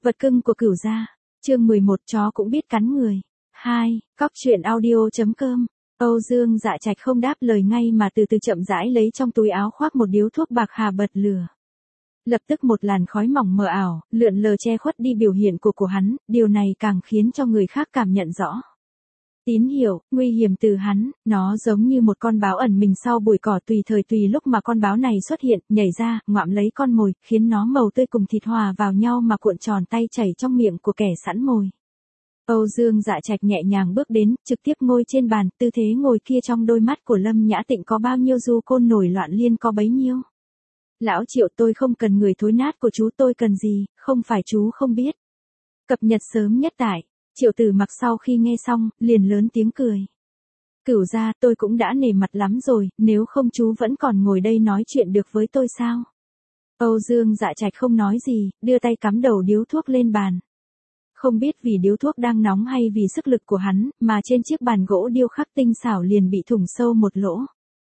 Vật cưng của Cửu gia. Chương 11 chó cũng biết cắn người. 2. Cóc truyện audio.com. Âu Dương Dạ Trạch không đáp lời ngay mà từ từ chậm rãi lấy trong túi áo khoác một điếu thuốc bạc hà bật lửa. Lập tức một làn khói mỏng mờ ảo, lượn lờ che khuất đi biểu hiện của hắn, điều này càng khiến cho người khác cảm nhận rõ. Tín hiệu, nguy hiểm từ hắn, nó giống như một con báo ẩn mình sau bụi cỏ tùy thời tùy lúc mà con báo này xuất hiện, nhảy ra, ngoạm lấy con mồi, khiến nó màu tươi cùng thịt hòa vào nhau mà cuộn tròn tay chảy trong miệng của kẻ sẵn mồi. Âu Dương Dạ Trạch nhẹ nhàng bước đến, trực tiếp ngồi trên bàn, tư thế ngồi kia trong đôi mắt của Lâm Nhã Tịnh có bao nhiêu du côn nổi loạn liên có bấy nhiêu. Lão Triệu, tôi không cần người thối nát của chú, tôi cần gì, không phải chú không biết. Cập nhật sớm nhất tại. Triệu Tử Mặc sau khi nghe xong, liền lớn tiếng cười. Cửu gia, tôi cũng đã nể mặt lắm rồi, nếu không chú vẫn còn ngồi đây nói chuyện được với tôi sao? Âu Dương Dạ Trạch không nói gì, đưa tay cắm đầu điếu thuốc lên bàn. Không biết vì điếu thuốc đang nóng hay vì sức lực của hắn, mà trên chiếc bàn gỗ điêu khắc tinh xảo liền bị thủng sâu một lỗ.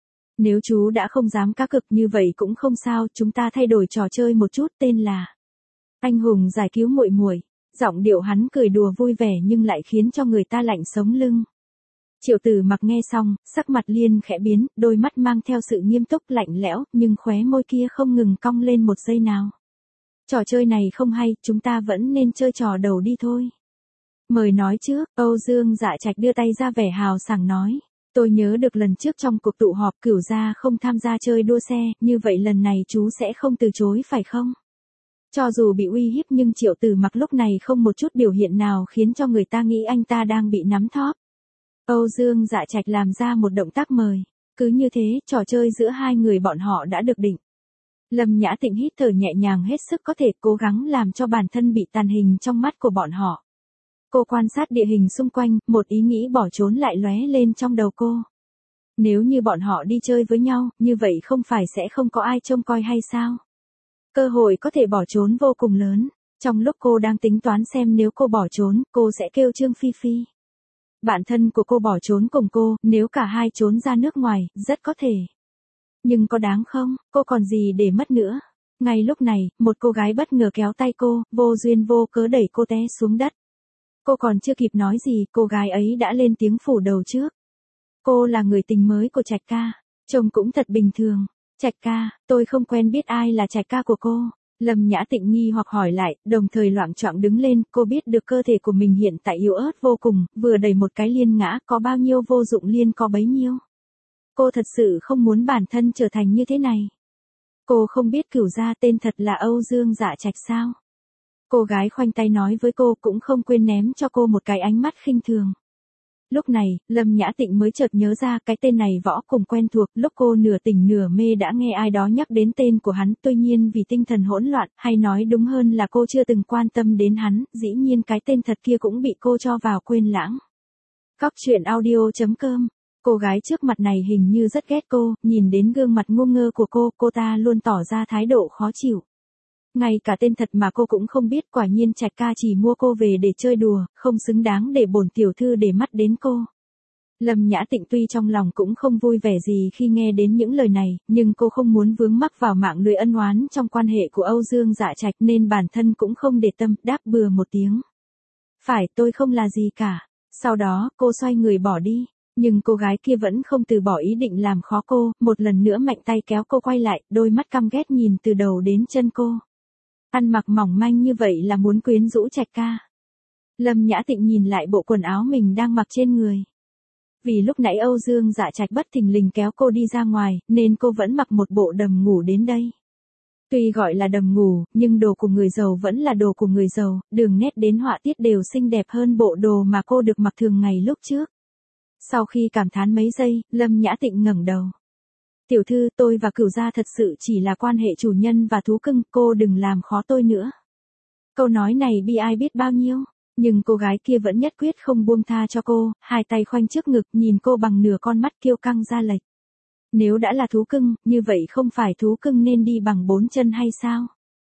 Nếu chú đã không dám cá cực như vậy cũng không sao, chúng ta thay đổi trò chơi một chút, tên là Anh hùng giải cứu muội muội. Giọng điệu hắn cười đùa vui vẻ nhưng lại khiến cho người ta lạnh sống lưng. Triệu Tử Mặc nghe xong, sắc mặt liền khẽ biến, đôi mắt mang theo sự nghiêm túc lạnh lẽo, nhưng khóe môi kia không ngừng cong lên một giây nào. Trò chơi này không hay, chúng ta vẫn nên chơi trò đầu đi thôi. Mời nói trước, Âu Dương Dạ Trạch đưa tay ra vẻ hào sảng nói. Tôi nhớ được lần trước trong cuộc tụ họp Cửu gia không tham gia chơi đua xe, như vậy lần này chú sẽ không từ chối phải không? Cho dù bị uy hiếp nhưng Triệu Tử Mặc lúc này không một chút biểu hiện nào khiến cho người ta nghĩ anh ta đang bị nắm thóp. Âu Dương Dạ Trạch làm ra một động tác mời. Cứ như thế, trò chơi giữa hai người bọn họ đã được định. Lâm Nhã Tịnh hít thở nhẹ nhàng hết sức có thể, cố gắng làm cho bản thân bị tàn hình trong mắt của bọn họ. Cô quan sát địa hình xung quanh, một ý nghĩ bỏ trốn lại lóe lên trong đầu cô. Nếu như bọn họ đi chơi với nhau, như vậy không phải sẽ không có ai trông coi hay sao? Cơ hội có thể bỏ trốn vô cùng lớn. Trong lúc cô đang tính toán xem nếu cô bỏ trốn, cô sẽ kêu Trương Phi Phi. Bạn thân của cô bỏ trốn cùng cô, nếu cả hai trốn ra nước ngoài, rất có thể. Nhưng có đáng không, cô còn gì để mất nữa. Ngay lúc này, một cô gái bất ngờ kéo tay cô, vô duyên vô cớ đẩy cô té xuống đất. Cô còn chưa kịp nói gì, cô gái ấy đã lên tiếng phủ đầu trước. Cô là người tình mới của Trạch ca, trông cũng thật bình thường. Trạch ca, tôi không quen biết ai là Trạch ca của cô. Lâm Nhã Tịnh nghi hoặc hỏi lại, đồng thời loạng choạng đứng lên, cô biết được cơ thể của mình hiện tại yếu ớt vô cùng, vừa đẩy một cái liên ngã, có bao nhiêu vô dụng liên có bấy nhiêu. Cô thật sự không muốn bản thân trở thành như thế này. Cô không biết Cửu gia tên thật là Âu Dương Dạ Trạch sao? Cô gái khoanh tay nói với cô, cũng không quên ném cho cô một cái ánh mắt khinh thường. Lúc này, Lâm Nhã Tịnh mới chợt nhớ ra cái tên này võ cùng quen thuộc, lúc cô nửa tỉnh nửa mê đã nghe ai đó nhắc đến tên của hắn, tuy nhiên vì tinh thần hỗn loạn, hay nói đúng hơn là cô chưa từng quan tâm đến hắn, dĩ nhiên cái tên thật kia cũng bị cô cho vào quên lãng. Cóc truyện audio.com. Cô gái trước mặt này hình như rất ghét cô, nhìn đến gương mặt ngu ngơ của cô ta luôn tỏ ra thái độ khó chịu. Ngay cả tên thật mà cô cũng không biết, quả nhiên Trạch ca chỉ mua cô về để chơi đùa, không xứng đáng để bổn tiểu thư để mắt đến cô. Lâm Nhã Tịnh tuy trong lòng cũng không vui vẻ gì khi nghe đến những lời này, nhưng cô không muốn vướng mắc vào mạng lưới ân oán trong quan hệ của Âu Dương Dạ Trạch nên bản thân cũng không để tâm, đáp bừa một tiếng. Phải, tôi không là gì cả. Sau đó, cô xoay người bỏ đi. Nhưng cô gái kia vẫn không từ bỏ ý định làm khó cô, một lần nữa mạnh tay kéo cô quay lại, đôi mắt căm ghét nhìn từ đầu đến chân cô. Ăn mặc mỏng manh như vậy là muốn quyến rũ Trạch ca. Lâm Nhã Tịnh nhìn lại bộ quần áo mình đang mặc trên người. Vì lúc nãy Âu Dương Dạ Trạch bất thình lình kéo cô đi ra ngoài, nên cô vẫn mặc một bộ đầm ngủ đến đây. Tuy gọi là đầm ngủ, nhưng đồ của người giàu vẫn là đồ của người giàu, đường nét đến họa tiết đều xinh đẹp hơn bộ đồ mà cô được mặc thường ngày lúc trước. Sau khi cảm thán mấy giây, Lâm Nhã Tịnh ngẩng đầu. Tiểu thư, tôi và Cửu gia thật sự chỉ là quan hệ chủ nhân và thú cưng, cô đừng làm khó tôi nữa. Câu nói này bi ai biết bao nhiêu, nhưng cô gái kia vẫn nhất quyết không buông tha cho cô, hai tay khoanh trước ngực nhìn cô bằng nửa con mắt kiêu căng ra lệch. Nếu đã là thú cưng, như vậy không phải thú cưng nên đi bằng bốn chân hay sao?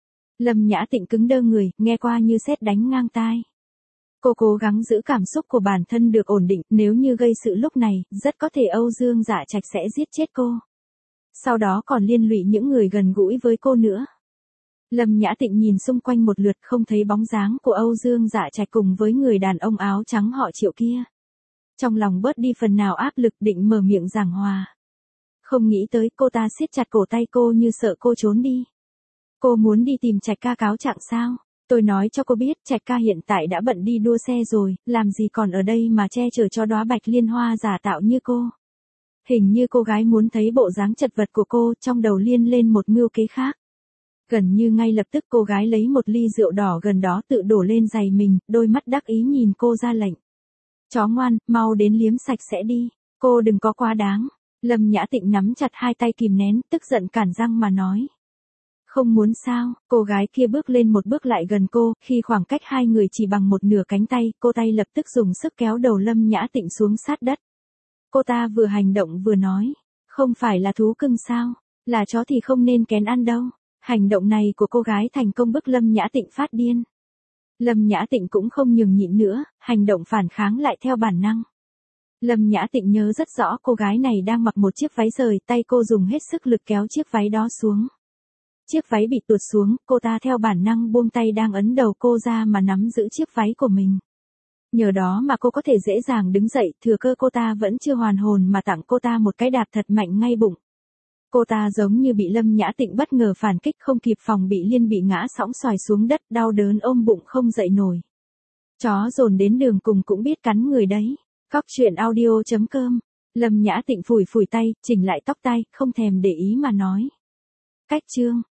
Lâm Nhã Tịnh cứng đơ người, nghe qua như sét đánh ngang tai. Cô cố gắng giữ cảm xúc của bản thân được ổn định, nếu như gây sự lúc này, rất có thể Âu Dương Dạ Trạch sẽ giết chết cô. Sau đó còn liên lụy những người gần gũi với cô nữa. Lâm Nhã Tịnh nhìn xung quanh một lượt không thấy bóng dáng của Âu Dương Dạ Trạch cùng với người đàn ông áo trắng họ Triệu kia. Trong lòng bớt đi phần nào áp lực định mở miệng giảng hòa. Không nghĩ tới cô ta siết chặt cổ tay cô như sợ cô trốn đi. Cô muốn đi tìm Trạch ca cáo trạng sao? Tôi nói cho cô biết Trạch ca hiện tại đã bận đi đua xe rồi, làm gì còn ở đây mà che chở cho đóa bạch liên hoa giả tạo như cô. Hình như cô gái muốn thấy bộ dáng chật vật của cô, trong đầu liên lên một mưu kế khác. Gần như ngay lập tức cô gái lấy một ly rượu đỏ gần đó tự đổ lên giày mình, đôi mắt đắc ý nhìn cô ra lệnh. Chó ngoan, mau đến liếm sạch sẽ đi, cô đừng có quá đáng. Lâm Nhã Tịnh nắm chặt hai tay kìm nén, tức giận cản răng mà nói. Không muốn sao? Cô gái kia bước lên một bước lại gần cô, khi khoảng cách hai người chỉ bằng một nửa cánh tay, cô tay lập tức dùng sức kéo đầu Lâm Nhã Tịnh xuống sát đất. Cô ta vừa hành động vừa nói, không phải là thú cưng sao? Là chó thì không nên kén ăn đâu. Hành động này của cô gái thành công bức Lâm Nhã Tịnh phát điên. Lâm Nhã Tịnh cũng không nhường nhịn nữa, hành động phản kháng lại theo bản năng. Lâm Nhã Tịnh nhớ rất rõ cô gái này đang mặc một chiếc váy rời, tay cô dùng hết sức lực kéo chiếc váy đó xuống. Chiếc váy bị tuột xuống, cô ta theo bản năng buông tay đang ấn đầu cô ra mà nắm giữ chiếc váy của mình. Nhờ đó mà cô có thể dễ dàng đứng dậy, thừa cơ cô ta vẫn chưa hoàn hồn mà tặng cô ta một cái đạp thật mạnh ngay bụng. Cô ta giống như bị Lâm Nhã Tịnh bất ngờ phản kích không kịp phòng bị liên bị ngã sõng xoài xuống đất, đau đớn ôm bụng không dậy nổi. Chó dồn đến đường cùng cũng biết cắn người đấy. Cóc truyện audio.com. Lâm Nhã Tịnh phủi phủi tay, chỉnh lại tóc tai, không thèm để ý mà nói. Cách chương.